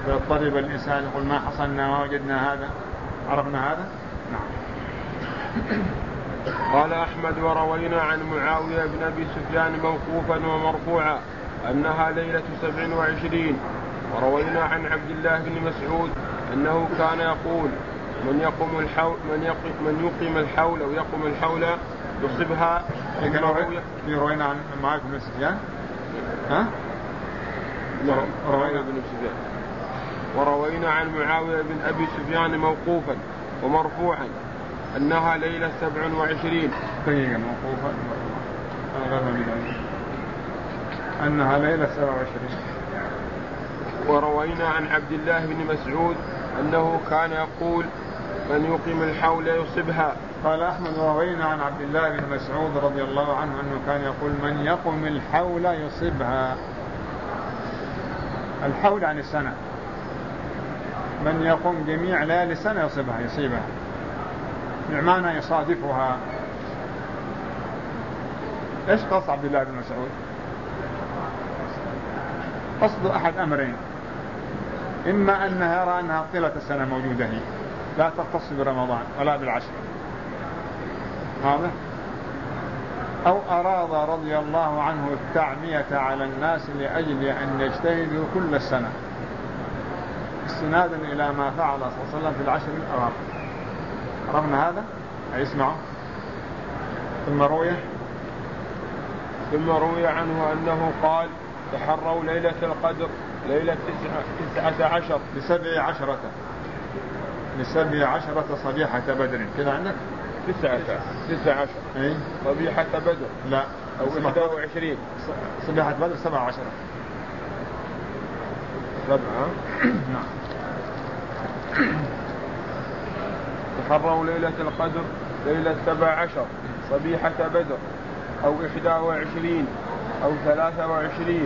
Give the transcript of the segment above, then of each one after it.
فيضطرب الإنسان يقول ما حصلنا ما وجدنا هذا، عرفنا هذا. نعم. قال أحمد: وروينا عن معاوية بن أبي سفيان موقوفا ومرفوعا أنها ليلة 27. وروينا عن عبد الله بن مسعود أنه كان يقول: من يقيم الحول أو يقوم الحول يصبها. روينا عن معاوية بن سفيان. وروينا عن معاوية بن أبي سفيان موقوفا ومرفوعا أنها ليلة 27. موقوفا أنها ليلة 27. وروينا عن عبد الله بن مسعود أنه كان يقول: من يقيم الحول يصبها. قال أحمد: وروينا عن عبد الله بن مسعود رضي الله عنه أنه كان يقول: من يقم الحول يصبها. الحول عن السنة، من يقوم جميع ليالي السنة يصيبها، بمعنى يصادفها. ايش قصد عبد الله بن مسعود؟ قصد أحد أمرين: إما أنها يرى أنها طيلة السنة موجودة هي، لا تختص برمضان ولا بالعشر هذا، أو أراد رضي الله عنه التعمية على الناس لأجل أن يجتهدوا كل السنة استنادا إلى ما فعل صلى الله عليه وسلم في العشر الأواخر. عرفنا هذا؟ اسمعوا. ثم روي عنه أنه قال: تحروا ليلة القدر ليلة 19 ل17 صبيحة بدر. كذا عندك 19 صبيحة بدر. لا، أو 21 صبيحة بدر 17. نعم. تحروا ليلة القدر ليلة 17 صبيحة بدر أو 21 أو 23.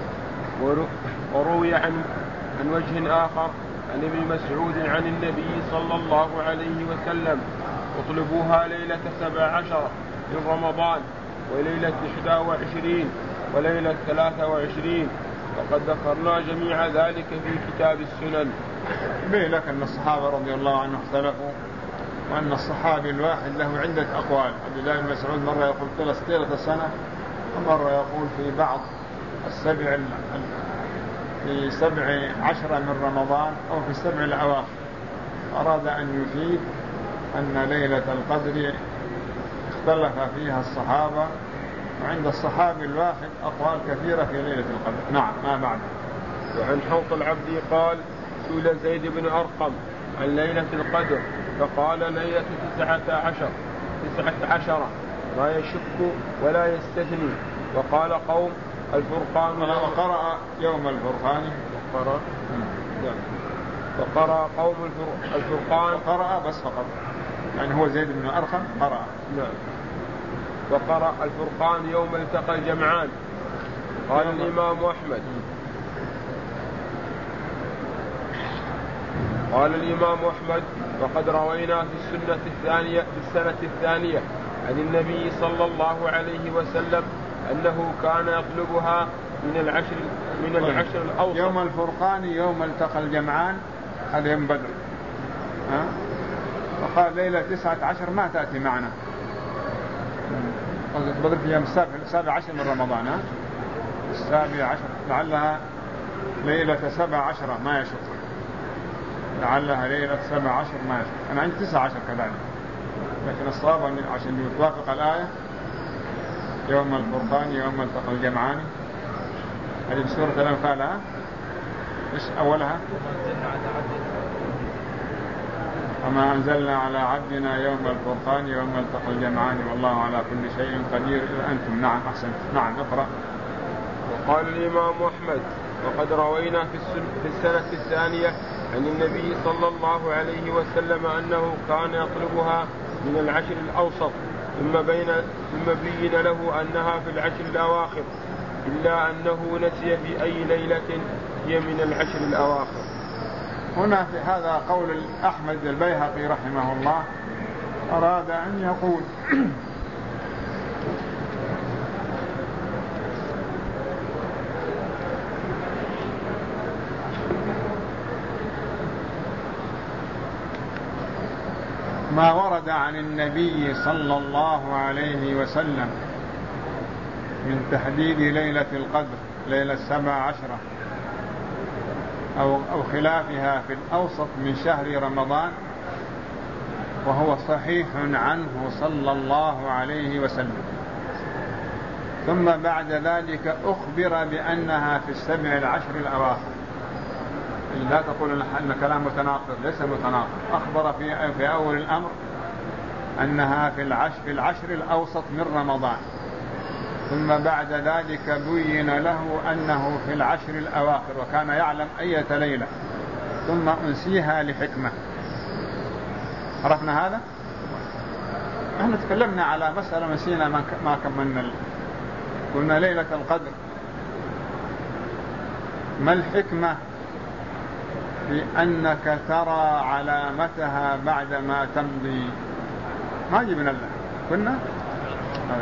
وروي عن وجه آخر عن ابن مسعود عن النبي صلى الله عليه وسلم: اطلبوها ليلة 17 من رمضان وليلة 21 وليلة 23. وقد ذكرنا جميع ذلك في كتاب السنن. بين لك أن الصحابة رضي الله عنهم اختلفوا، وأن الصحابي الواحد له عدة أقوال. عبد الله بن مسعود مرة يقول طيلة السنة، ومرة يقول في بعض في 17 من رمضان أو في 7 الأواخر. أراد أن يفيد أن ليلة القدر اختلف فيها الصحابة، وعند الصحابي الواحد أقوال كثيرة في ليلة القدر. نعم. ما بعد. وعن حوط العبد قال: سئل زيد بن أرقم عن ليلة القدر فقال: ليلة 19 ما يشك ولا يستثني. وقال قوم: الفرقان. وقرأ يوم الفرقان. وقرأ قوم الفرقان. قرأ بس فقط، يعني هو زيد بن أرقم قرأ. نعم. وقرأ الفرقان يوم التقى الجمعان. قال الإمام أحمد: وقد روينا في السنة الثانية عن النبي صلى الله عليه وسلم أنه كان يطلبها من العشر الأوسط. يوم الفرقان يوم التقى الجمعان، هذا يوم بدر. وقال ليلة 19 ما تأتي معنا. بدر في يوم 17 من رمضان. 17 لعلها ليلة 17 ما يشك، لعلها ليلة 17 ما يشك. أنا عندي 19 كذلك، لكن الصواب عشان يتوافق الآية يوم الفرقان يوم التقى الجمعان. هذه بسورة الأنفال. إيش أولها؟ وما أنزلنا على عبدنا يوم الفرقان يوم التقى الجمعان والله على كل شيء قدير. أنتم. نعم أحسن. نعم اقرأ. وقال الإمام أحمد: وقد روينا في السنة الثانية عن النبي صلى الله عليه وسلم أنه كان يطلبها من العشر الأوسط، ثم بين له أنها في العشر الأواخر، إلا أنه نسي في أي ليلة هي من العشر الأواخر. هنا في هذا قول أحمد البيهقي رحمه الله، أراد أن يقول ما ورد عن النبي صلى الله عليه وسلم من تحديد ليلة القدر ليلة 17 أو خلافها في الأوسط من شهر رمضان، وهو صحيح عنه صلى الله عليه وسلم. ثم بعد ذلك أخبر بأنها في 17 الأواخر. لا تقول أن كلام متناقض، ليس متناقض. أخبر في أول الأمر أنها في العشر الأوسط من رمضان، ثم بعد ذلك بين له أنه في العشر الأواخر، وكان يعلم أية ليلة، ثم أنسيها لحكمة. عرفنا هذا؟ احنا تكلمنا على مسألة نسينا ما كملنا. قلنا ليلة القدر ما الحكمة في أنك ترى علامتها بعدما تمضي؟ ما جبنا لها. قلنا هذا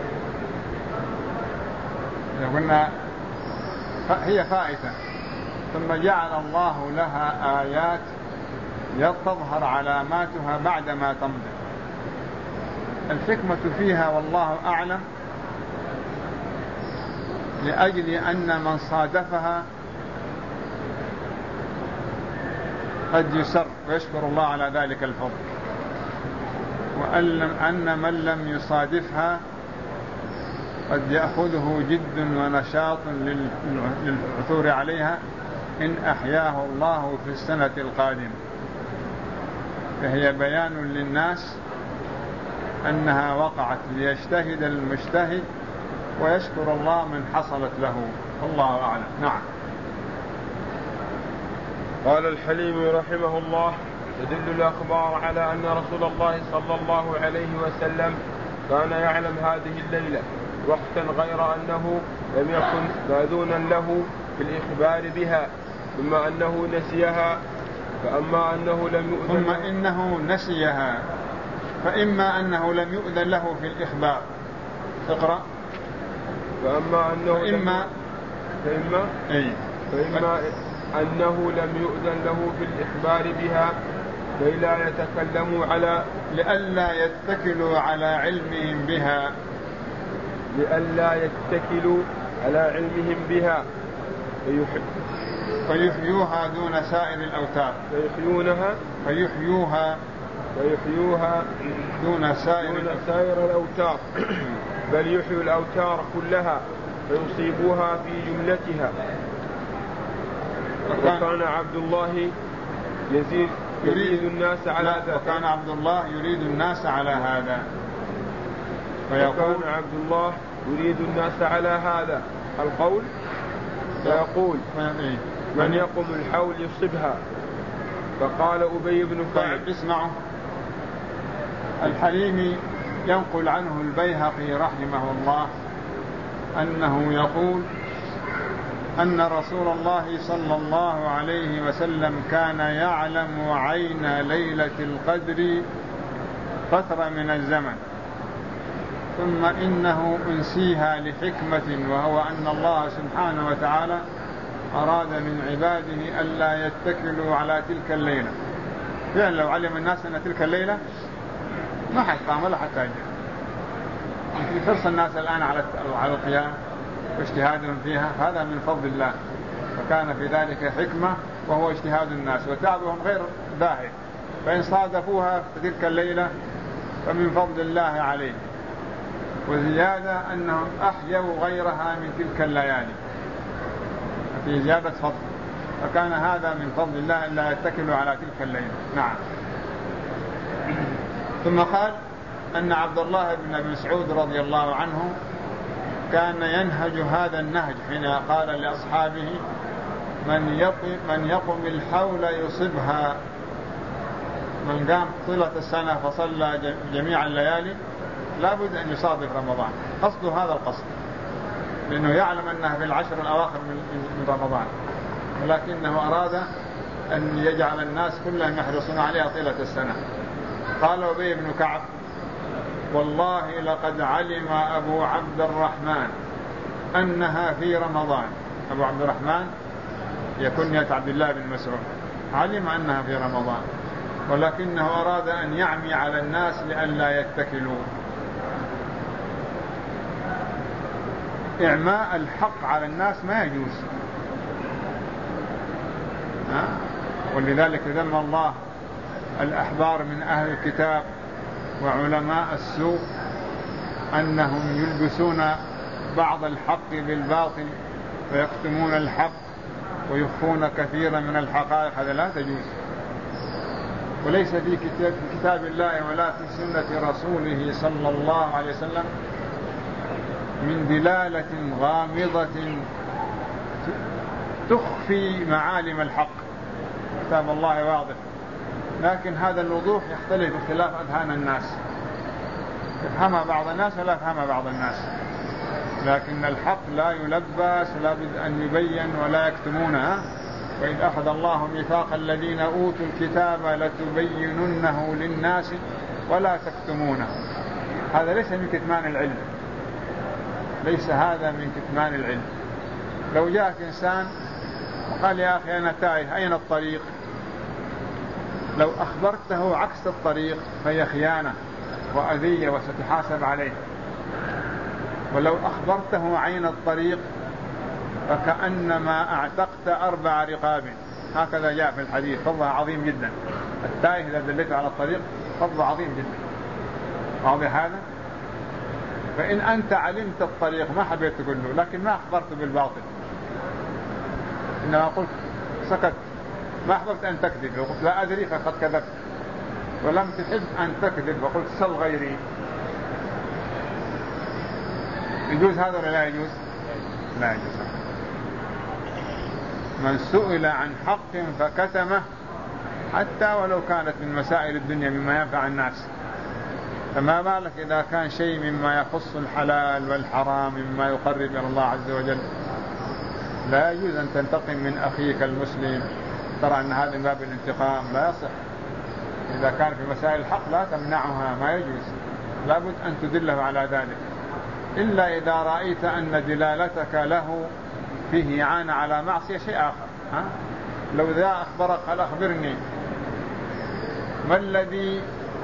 كلام. قلنا هي فائتة، ثم جعل الله لها آيات تظهر علاماتها بعدما تمضي. الحكمة فيها والله أعلم لأجل أن من صادفها قد يسر ويشكر الله على ذلك الفضل، وأن من لم يصادفها قد يأخذه جد ونشاط للعثور عليها إن أحياه الله في السنة القادمة. فهي بيان للناس أنها وقعت ليجتهد المجتهد ويشكر الله من حصلت له. والله أعلم. نعم. قال الحليمي رحمه الله: تدل الأخبار على أن رسول الله صلى الله عليه وسلم كان يعلم هذه الليلة وقتا غير أنه لم يكن مأذونا له في الإخبار بها، ثم أنه نسيها، فأما أنه لم يؤذن ثم إنه نسيها، فإما أنه لم يؤذن له في الإخبار. اقرأ. فأما أنه لم يؤذن له في الإخبار بها لئلا يتكلوا على علمهم بها فيحيوها دون سائر الأوتار. فيحيوها دون سائر الأوتار، بل يحيوا الأوتار كلها فيصيبوها في جملتها. وكان عبد الله يريد الناس على هذا. وكان عبد الله يريد الناس على هذا. وكان عبد الله يريد الناس على هذا القول، فيقول: من يقم الحول يصبها. فقال أبي بن كعب. اسمعوا، الحليمي ينقل عنه البيهقي رحمه الله أنه يقول أن رسول الله صلى الله عليه وسلم كان يعلم عين ليلة القدر فترة من الزمن، ثم إنه أنسيها لحكمة، وهو أن الله سبحانه وتعالى أراد من عباده ألا يتكلوا على تلك الليلة. فعلا لو علم الناس أن تلك الليلة ما حد قام ولا حتى جاء. يمكن فرص الناس الآن على القيام واجتهادهم فيها، هذا من فضل الله، وكان في ذلك حكمة وهو اجتهاد الناس وتعبهم غير داهي، فإن صادفوها في تلك الليلة فمن فضل الله عليه. وزيادة أنهم أحيوا غيرها من تلك الليالي، في زيادة فضل، فكان هذا من فضل الله ألا يتكلوا على تلك الليلة. نعم. ثم قال أن عبد الله بن مسعود رضي الله عنه كان ينهج هذا النهج حين قال لأصحابه: من يقم الحول يصبها. من قام طيلة السنة فصلى جميع الليالي لابد أن يصادف رمضان. قصده هذا القصد، لأنه يعلم أنها في العشر الأواخر من رمضان، ولكنه أراد أن يجعل الناس كلهم يحرصون عليها طيلة السنة. قال أبي بن كعب: والله لقد علم أبو عبد الرحمن أنها في رمضان. أبو عبد الرحمن يكون عبد الله بن مسعود، علم أنها في رمضان. ولكنه أراد أن يعمي على الناس لئلا يتكلوا. إعماء الحق على الناس ما يجوز، ولذلك ذم الله الأحبار من أهل الكتاب وعلماء السوء أنهم يلبسون بعض الحق بالباطل ويكتمون الحق ويخفون كثيرا من الحقائق. هذا لا تجوز، وليس في كتاب الله ولا في سنة رسوله صلى الله عليه وسلم من دلالة غامضة تخفي معالم الحق. كتاب الله واضح، لكن هذا الوضوح يختلف باختلاف أذهان الناس، يفهمها بعض الناس ولا يفهمها بعض الناس، لكن الحق لا يلبس، لا بد أن يبين ولا يكتمونها. وإذ أخذ الله ميثاق الذين أوتوا الكتاب لتبيننه للناس ولا تكتمونه. هذا ليس من كتمان العلم، ليس هذا من كتمان العلم. لو جاءك إنسان وقال يا أخي أنا تائه أين الطريق، لو أخبرته عكس الطريق فهي خيانة وأذية وستحاسب عليه، ولو أخبرته عين الطريق فكأنما أعتقت 4 رقاب. هكذا جاء في الحديث، فضل عظيم جدا. التائه إذا دلته على الطريق فضل عظيم جدا. واضح هذا؟ فإن أنت علمت الطريق ما حبيت تقول له، لكن ما أخبرته بالباطل، إنما قلت سكت، ما أحببت أن تكذب وقلت لا أدري فقد كذبت، ولم تحب أن تكذب وقلت سل غيري. يجوز هذا ولا لا يجوز؟ لا يجوز. من سئل عن حق فكتمه حتى ولو كانت من مسائل الدنيا مما ينفع الناس، فما بالك إذا كان شيء مما يخص الحلال والحرام مما يقرب إلى الله عز وجل. لا يجوز أن تنتقم من أخيك المسلم، ترى أن هذا من باب الانتقام، لا يصح. إذا كان في مسائل الحق لا تمنعها، ما يجوز، لا بد أن تدله على ذلك، إلا إذا رأيت أن دلالتك له فيه إعانة على معصية شيء آخر. لو ذا أخبرك قال أخبرني ما الذي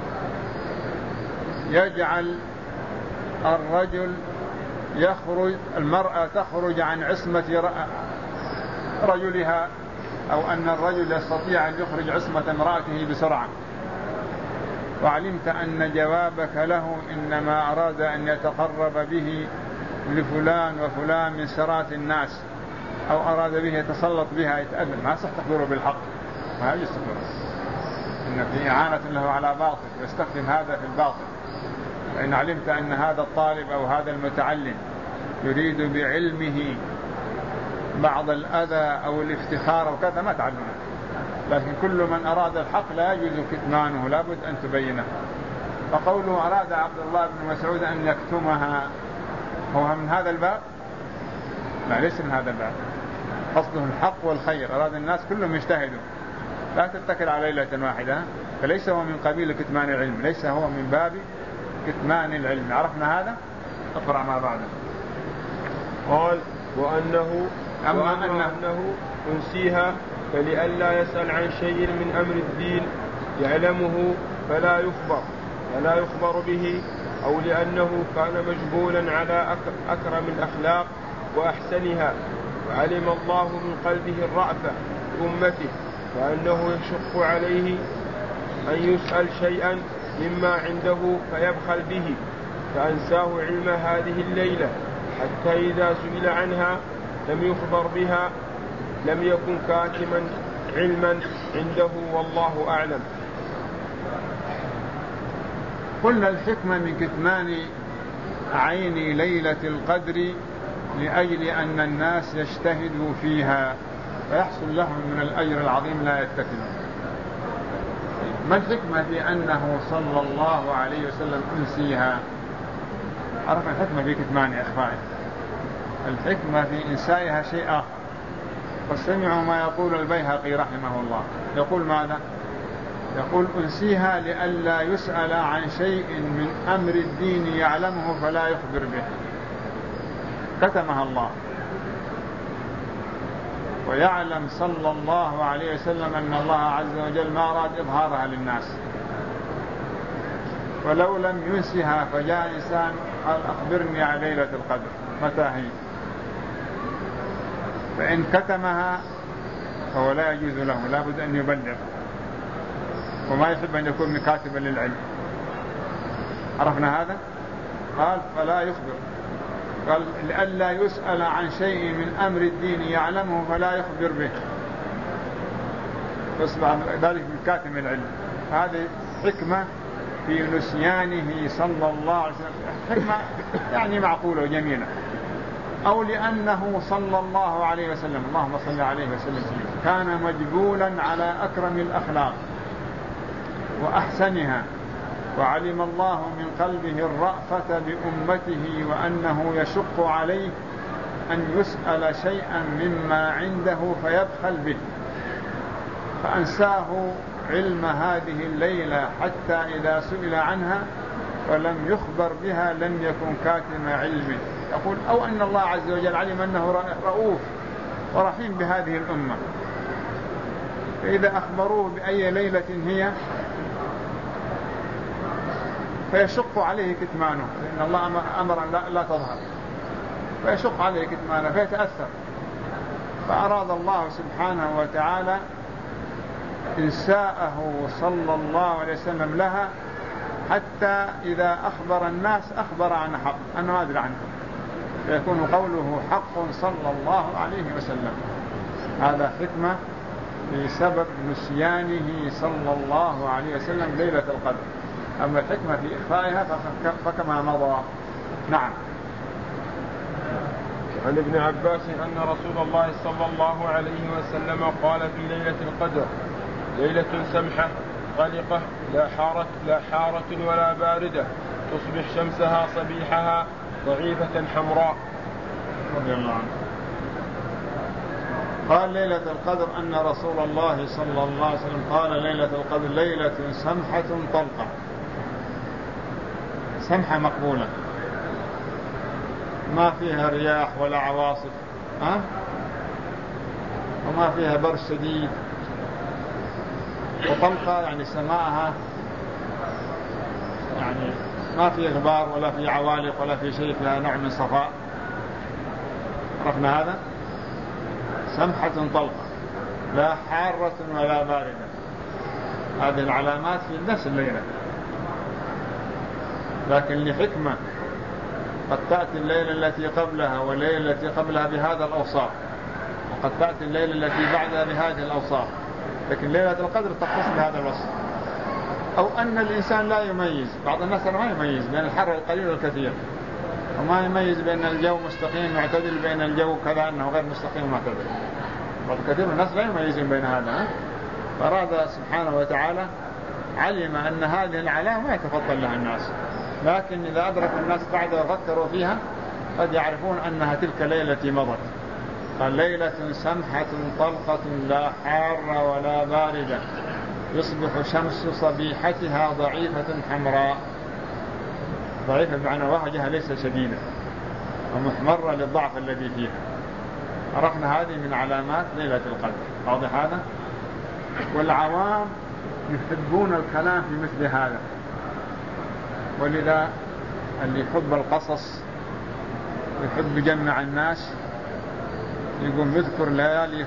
يجعل الرجل يخرج، المرأة تخرج عن عصمة رجلها، أو أن الرجل يستطيع أن يخرج عصمة امرأته بسرعة، وعلمت أن جوابك له إنما أراد أن يتقرب به لفلان وفلان من سرات الناس، أو أراد به يتسلط بها يتأذن، ما صح تخبره بالحق، ما يجوز تخبره، إن في إعانة له على باطل ويستخدم هذا في الباطل. فإن علمت أن هذا الطالب أو هذا المتعلم يريد بعلمه بعض الأذى أو الافتخار أو كذا ما تعلمه، لكن كل من أراد الحق لا يجوز كتمانه، لا بد أن تبينه. فقوله أراد عبد الله بن مسعود أن يكتمها هو من هذا الباب؟ لا، ليس من هذا الباب، قصده الحق والخير، أراد الناس كلهم يجتهدوا، لا تتكل على ليلة واحدة، فليس هو من قبيل كتمان العلم، ليس هو من باب كتمان العلم. عرفنا هذا؟ اقرأ ما بعده. قال وأنه أنسيها فلئلا يسأل عن شيء من أمر الدين يعلمه فلا يخبر به، أو لأنه كان مجبولا على أكرم الأخلاق وأحسنها، وعلم الله من قلبه الرأفة لأمته، فأنه يشق عليه أن يسأل شيئا مما عنده فيبخل به، فأنساه علم هذه الليلة، حتى إذا سئل عنها لم يخبر بها، لم يكن كاتما علما عنده، والله أعلم. قلنا الحكمة من كتمان عين ليلة القدر لأجل أن الناس يجتهدوا فيها فيحصل لهم من الأجر العظيم لا يتكلون. ما الحكمة في أنه صلى الله عليه وسلم أنسيها؟ عرفنا الحكمة في كتمان إخفائه، الحكمة في إنسائها شيء آخر. واستمعوا ما يقول البيهقي رحمه الله، يقول ماذا؟ يقول أنسيها لئلا يسأل عن شيء من أمر الدين يعلمه فلا يخبر به، كتمها الله. ويعلم صلى الله عليه وسلم أن الله عز وجل ما أراد إظهارها للناس، ولو لم ينسها فجاء إنسان قال أخبرني عن ليلة القدر متى هي، فإن كتمها فهو لا يجوز له، لا بد أن يبلغ، وما يحب أن يكون مكاتبا للعلم. عرفنا هذا؟ قال فلا يخبر، قال لئلا يسأل عن شيء من أمر الدين يعلمه فلا يخبر به، يصبح ذلك من كاتم العلم. هذه حكمة في نسيانه صلى الله عليه وسلم، حكمة يعني معقولة وجميلة. أو لأنه صلى الله عليه وسلم، اللهم صل عليه وسلم، كان مجبولا على أكرم الأخلاق وأحسنها، وعلم الله من قلبه الرأفة بأمته وأنه يشق عليه أن يسأل شيئا مما عنده فيبخل به، فأنساه علم هذه الليلة حتى إذا سئل عنها ولم يخبر بها لم يكن كاتم علمه. يقول أو أن الله عز وجل علم أنه رؤوف ورحيم بهذه الأمة، فإذا أخبروه بأي ليلة هي فيشق عليه كتمانه، لأن الله أمر أن لا تظهر، فيشق عليه كتمانه فيتأثر. فأراد الله سبحانه وتعالى إنساءه صلى الله عليه وسلم لها، حتى إذا أخبر الناس أخبر عن حق أنه أدري عنه، فيكون قوله حق صلى الله عليه وسلم. هذا حكمة بسبب نسيانه صلى الله عليه وسلم ليلة القدر. أما الحكمة في إخفائها فكما مضى. نعم. عن ابن عباس أن رسول الله صلى الله عليه وسلم قال في ليلة القدر: ليلة سمحة غلقة لا حارة ولا باردة، تصبح شمسها صبيحها ضعيفة حمراء. رضي الله عنه. قال ليلة القدر أن رسول الله صلى الله عليه وسلم قال ليلة القدر ليلة سمحة طلقة، سمحة مقبولة ما فيها رياح ولا عواصف، وما فيها برد شديد، وطلقة يعني سماءها يعني ما في غبار ولا في عوالق ولا في شيء، فيها نوع من صفاء. عرفنا هذا؟ سمحة طلقة لا حارة ولا باردة. هذه العلامات في نفس الليلة، لكن لحكمة قد تأتي الليلة التي قبلها والليلة التي قبلها بهذا الأوصاف، وقد تأتي الليلة التي بعدها بهذه الأوصاف، لكن ليلة القدر تختص بهذا الوصف. أو أن الإنسان لا يميز، بعض الناس ما يميز بين الحر القليل والكثير، وما يميز بين الجو مستقيم معتدل بين الجو كذا أنه غير مستقيم معتدل. بعض كثير من الناس لا يميزون بين هذا. فأراد سبحانه وتعالى علم أن هذه العلامة ما يتفضل لها الناس، لكن إذا أدرك الناس بعد وفكروا فيها قد يعرفون أنها تلك ليلة مضت. قال ليلة سمحة طلقة لا حارة ولا باردة، يصبح شمس صبيحتها ضعيفة حمراء. ضعيفة بمعنى وهجها ليس شديدة، ومحمرة للضعف الذي فيها. عرفنا هذه من علامات ليلة القدر. واضح هذا؟ والعوام يحبون الكلام في مثل هذا، ولذا اللي يحب القصص يحب يجمع الناس يقوم يذكر ليالي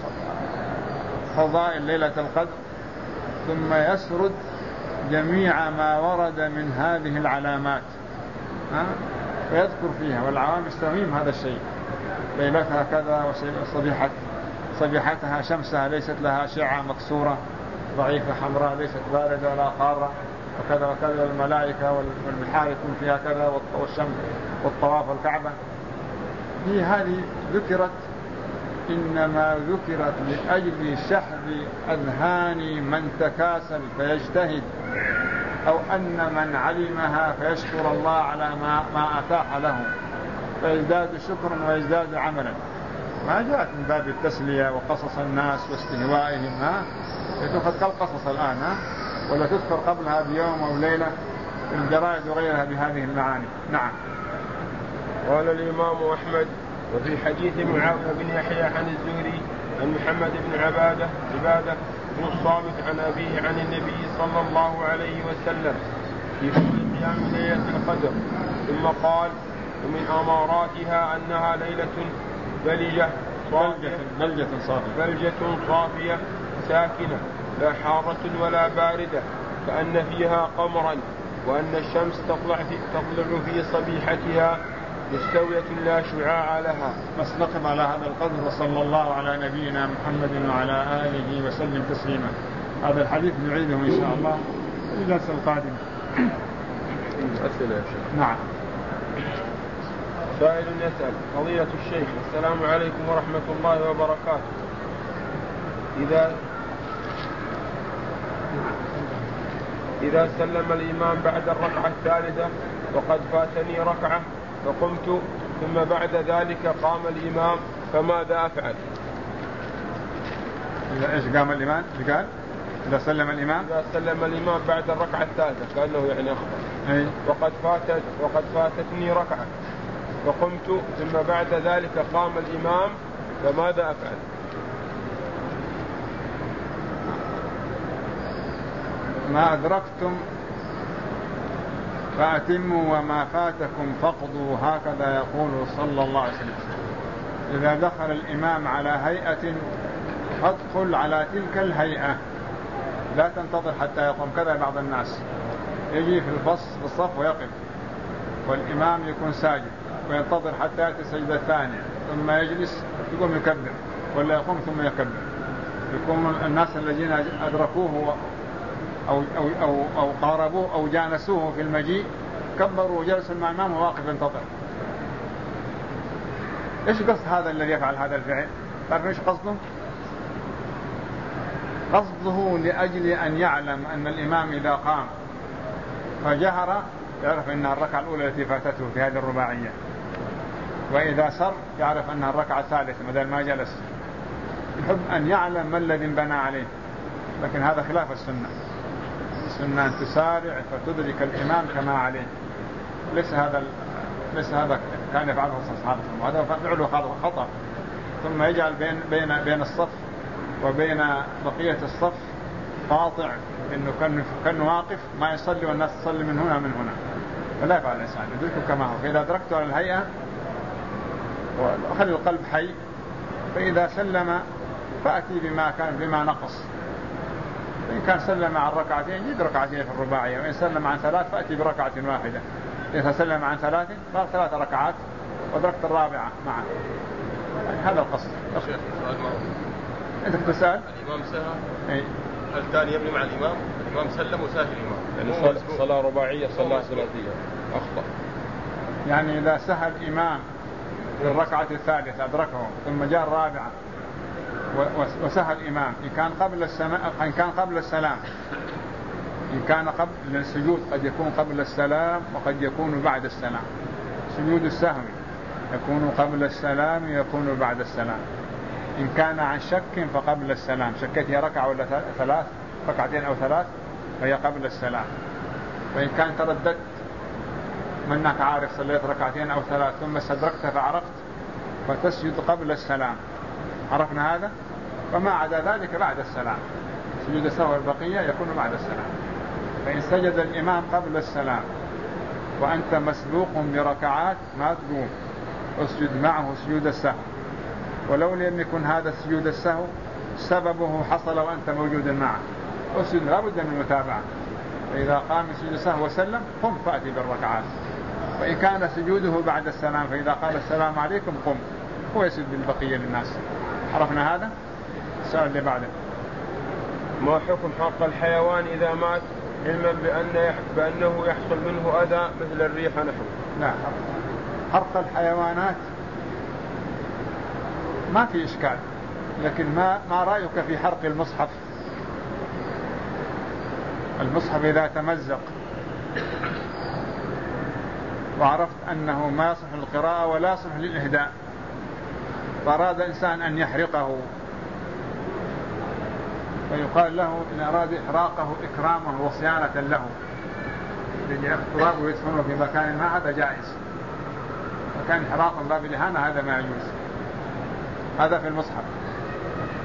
فضائل ليلة القدر، ثم يسرد جميع ما ورد من هذه العلامات ويذكر فيها. والعوام يستوهم هذا الشيء، ليلتها كذا صبيحتها شمسها ليست لها أشعة مكسورة ضعيفة حمراء ليست باردة ولا قارة وكذا وكذا، والملائكة والبحار يكون فيها كذا، والشمس والطواف والكعبة. هي هذه ذكرت إنما ذكرت لأجل شحذ أذهان من تكاسل فيجتهد، أو أن من علمها فيشكر الله على ما أتاح له فيزداد شكرا ويزداد عملا. ما جاءت من باب التسلية وقصص الناس واستهوائهم. تأخذ كالقصص الآن ولا تذكر قبلها بيوم أو ليلة في الجرائد وغيرها بهذه المعاني. نعم. قال الإمام أحمد: وفي حديث معاوية بن يحيى عن الزهري عن محمد بن عبادة بن الصامت عن أبيه عن النبي صلى الله عليه وسلم في فضل قيام ليلة القدر، ثم قال: ومن أماراتها أنها ليلة بلجة صافية ساكنة لا حارة ولا باردة كأن فيها قمرا، وأن الشمس تطلع في صبيحتها مستوية لا شعاع لها. بس نقف على هذا القدر، وصلى الله على نبينا محمد وعلى آله وسلم تسليما. هذا الحديث نعيده إن شاء الله في الدرس القادم. أسئلة يا شيخ. نعم. سائل يسأل: فضيلة الشيخ، السلام عليكم ورحمة الله وبركاته. إذا سلم الإمام بعد الركعة الثالثة وقد فاتني ركعة فقمت ثم بعد ذلك قام الإمام فماذا أفعل؟ إيش قام الإمام؟ قال إذا سلم الإمام بعد الركعة الثالثة كأنه يعني أخطأ وقد فاتتني ركعة فقمت ثم بعد ذلك قام الإمام فماذا أفعل؟ ما أدركتم فأتموا وما فاتكم فاقضوا، هكذا يقول صلى الله عليه وسلم. إذا دخل الإمام على هيئة فادخل على تلك الهيئة، لا تنتظر حتى يقوم. كذا بعض الناس يجي في الصف ويقف والإمام يكون ساجد وينتظر حتى يأتي السجدة الثانية ثم يجلس يقوم يكبر، ولا يقوم ثم يكبر. يكون الناس الذين أدركوه أو قاربوه أو جانسوه في المجيء كبروا وجلسوا مع الإمام وواقف ينتظر. إيش قصد هذا الذي يفعل هذا الفعل؟ تعرف إيش قصده؟ قصده لأجل أن يعلم أن الإمام إذا قام فجهر يعرف أنها الركعة الأولى التي فاتته في هذه الرباعية، وإذا سر يعرف أنها الركعة الثالثة بدل ما جلس. يحب أن يعلم ما الذي انبنى عليه، لكن هذا خلاف السنة. السنة أن تسارع فتدرك الإمام كما عليه. ليس هذا كان يفعله الصحابة، وهذا فعله خطأ. ثم يجعل بين الصف وبين بقية الصف قاطع، إنه كان واقف ما يصلي والناس تصلي من هنا من هنا. فلا يفعل الإنسان، يدركه كما هو. فإذا أدركته على الهيئة وخلي القلب حي، فإذا سلم فأتي بما نقص. إن كان سلم عن ركعتين يجد ركعتين في الرباعية، وإن سلم عن 3 فأتي بركعة واحدة. إذا سلم عن 3 صار 3 ركعات وأدركت الرابعة معه. هذا القصد. أنت تسأل الإمام سهى إيه؟ هل ثاني يبني مع الإمام؟ الإمام سلم وساهي الإمام، يعني صلاة رباعية صلاة ثلاثية أخطأ. يعني إذا سهى الإمام في الركعة الثالثة أدركه ثم جاء الرابعة وسهى الإمام، إن كان قبل السلام، إن كان قبل السجود قد يكون قبل السلام وقد يكون بعد السلام. سجود السهو يكون قبل السلام يكون بعد السلام. إن كان عن شك فقبل السلام، شكت هي ركعة ولا 3 ركعتين أو 3 فهي قبل السلام. وإن كان ترددت منك عارف صليت ركعتين أو 3 ثم استدركت فعرفت فتسجد قبل السلام. عرفنا هذا؟ وما عدا ذلك بعد السلام. سجود السهو البقية يكون بعد السلام. فإن سجد الإمام قبل السلام وأنت مسبوق بركعات ما تقوم، اسجد معه سجود السهو، ولو لم يكن هذا سجود السهو سببه حصل وأنت موجود معه، اسجد لا بد من المتابعة. فإذا قام سجود السهو وسلم قم فأتي بالركعات. وإن كان سجوده بعد السلام فإذا قال السلام عليكم قم، هو يسجد بالبقية للناس. عرفنا هذا؟ السؤال اللي بعده: ما حكم حرق الحيوان إذا مات علما بأنه يحصل منه أذى مثل الريح نحو؟ لا، حرق الحيوانات ما في إشكال، لكن ما رأيك في حرق المصحف؟ المصحف إذا تمزق وعرفت أنه ما يصلح للقراءة ولا يصلح للإهداء، فأراد إنسان أن يحرقه، فيقال له إن أراد إحراقه إكراما وصيانة له، لأن يأخذ ويدفنه في مكان ما، هذا جائز. وكان إحراق باب الإهانة هذا ما يجوز. هذا في المصحف.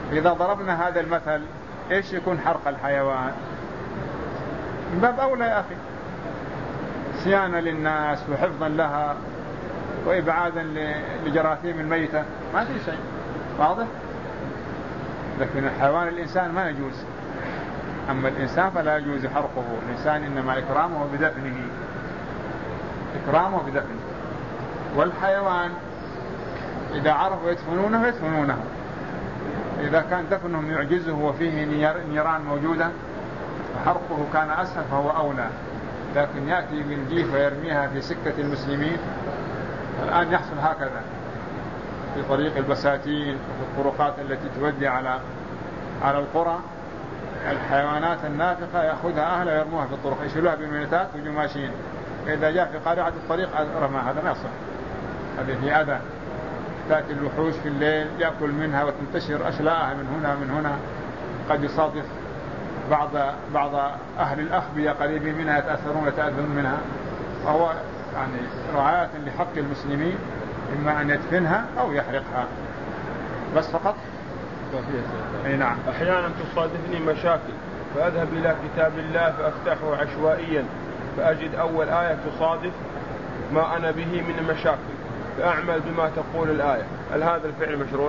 إذا ضربنا هذا المثل إيش يكون حرق الحيوان؟ من باب أولى يا أخي، صيانة للناس وحفظا لها وإبعادا لجراثيم الميتة، ما في شيء واضح. لكن الحيوان الإنسان ما يجوز، أما الإنسان فلا يجوز حرقه. الإنسان إنما إكرامه بدفنه، إكرامه بدفنه. والحيوان إذا عرفوا يدفنونه يدفنونه، إذا كان دفنهم يعجزه وفيه نيران موجودة فحرقه كان أسهل فهو أولى. لكن يأتي بالجيف ويرميها في سكة المسلمين. الآن يحصل هكذا في طريق البساتين وفي الطرقات التي تودي على القرى، الحيوانات النافقة يأخذها أهلها ويرموها في الطرق، يشيلوها بالميتات ويجوا ماشيين، فإذا جاء في قارعة الطريق رمى، هذا ما يصح، هذه في أذى. تأتي الوحوش في الليل يأكل منها وتنتشر أشلاءها من هنا ومن هنا. قد يصادف بعض أهل الأخبية قريبين منها يتأثرون ويتأذون منها، وهو يعني رعاية لحق المسلمين، إما أن يدفنها أو يحرقها بس فقط. أي نعم. أحيانا تصادفني مشاكل فأذهب إلى كتاب الله فأفتحه عشوائيا فأجد أول آية تصادف ما أنا به من المشاكل فأعمل بما تقول الآية. هل هذا الفعل مشروع؟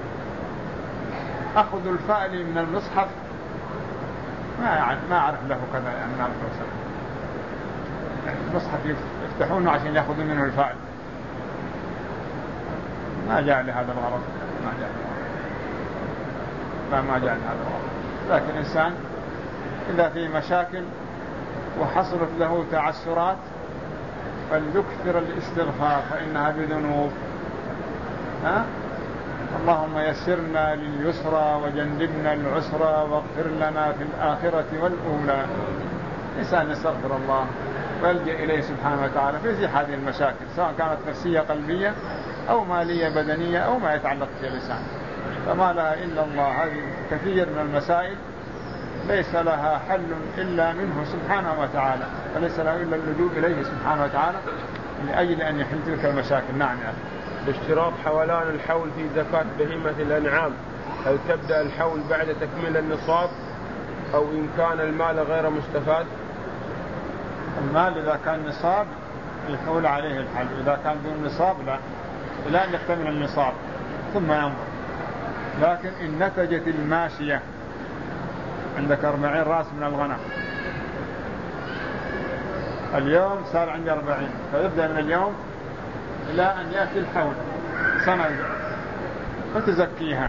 أخذ الفأل من المصحف ما أعرف له كذا، يعني ما أعرف له. المصحف يفتحونه عشان يأخذوا منه الفأل، ما جاء لهذا الغرض، ما جاء لهذا الغرض. لكن الإنسان إذا في مشاكل وحصلت له تعسرات فليكثر الاستغفار فإنها بذنوب. اللهم يسرنا لليسرى وجنبنا العسرى واغفر لنا في الآخرة والأولى. إنسان يستغفر الله ويلجأ إليه سبحانه وتعالى في زي هذه المشاكل، سواء كانت نفسية قلبية أو مالية بدنية أو ما يتعلق بالإنسان، فما لها إلا الله. هذه كثير من المسائل ليس لها حل إلا منه سبحانه وتعالى، فليس لها إلا اللجوء إليه سبحانه وتعالى لأجل أن يحل تلك المشاكل. نعم يا أخي. باشتراط حولان الحول في زكاة بهيمة الأنعام، هل تبدأ الحول بعد تكميل النصاب أو إن كان المال غير مستفاد؟ المال إذا كان نصاب يحول عليه الحل، إذا كان دون نصاب لا، إلى أن يكتمل النصاب ثم ينظر. لكن إن نتجت الماشية، عندك 40 رأس من الغنم، اليوم صار عندي 40، فيبدأ من اليوم إلى أن يأتي الحول سنة فتزكيها.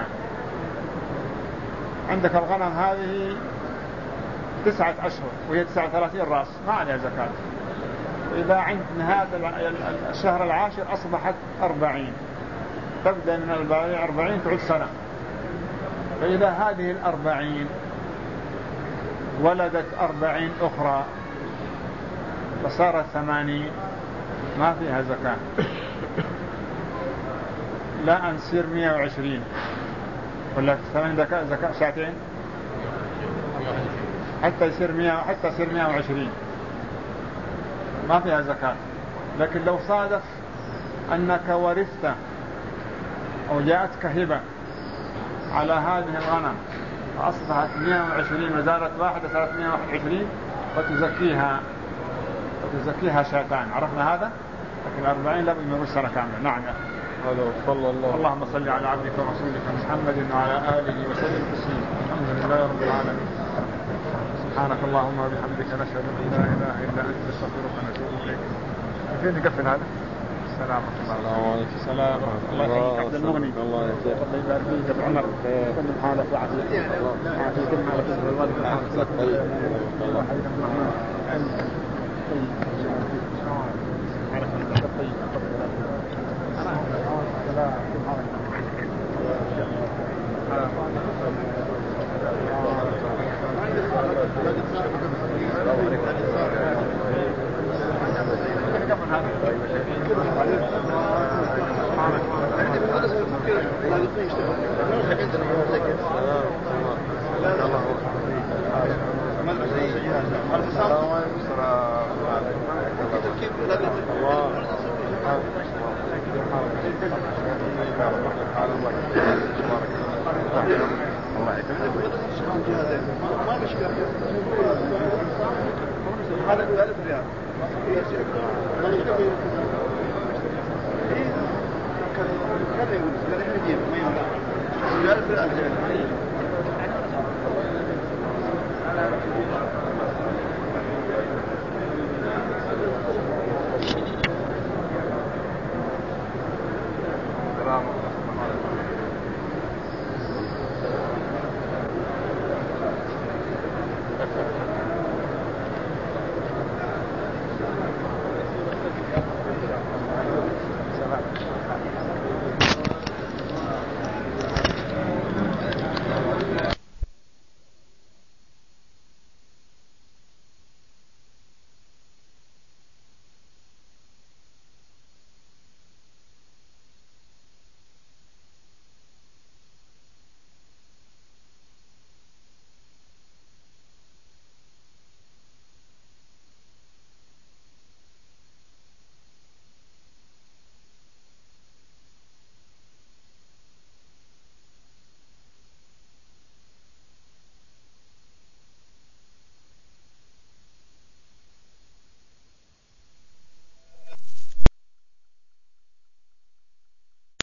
عندك الغنم هذه 9 أشهر وهي 39 رأس، ما عليها زكاة. إذا عند نهاية الشهر العاشر أصبحت 40، تبدأ من 40 تعود سنة. فإذا هذه 40 ولدت 40 أخرى فصارت 80 ما فيها زكاة. لا أن تصير 120 ولا 80 زكاة ساعتين حتى يصير 100 حتى يصير 120 ما فيها زكاة. لكن لو صادف أنك ورثت أو جاءتك هبة على هذه الغنم فأصبحت 120 وزادت واحدة صارت 121 وتزكيها شاتان، عرفنا هذا. لكن 40 لا بد من سنة كاملة. نعم يا أخي. هذا صلى الله. اللهم صل على عبدك ورسولك محمد وعلى آله وسلم تسليما. الحمد لله رب العالمين. سبحانك اللهم وبحمدك نشهد أن لا إله إلا أنت نستغفرك ونتوب إليك. فين نقفل هذا؟ السلام عليكم. السلام الله يحييك عبد المغني. الله يبارك فيك ابو عمر. كل حالة وعافية. عافية كل حالة في الله الله يكرمك. ما مشكلة هذا 1000 ريال كان يقول قال احنا نجيب ما يمنع 1000 ريال السلام عليكم.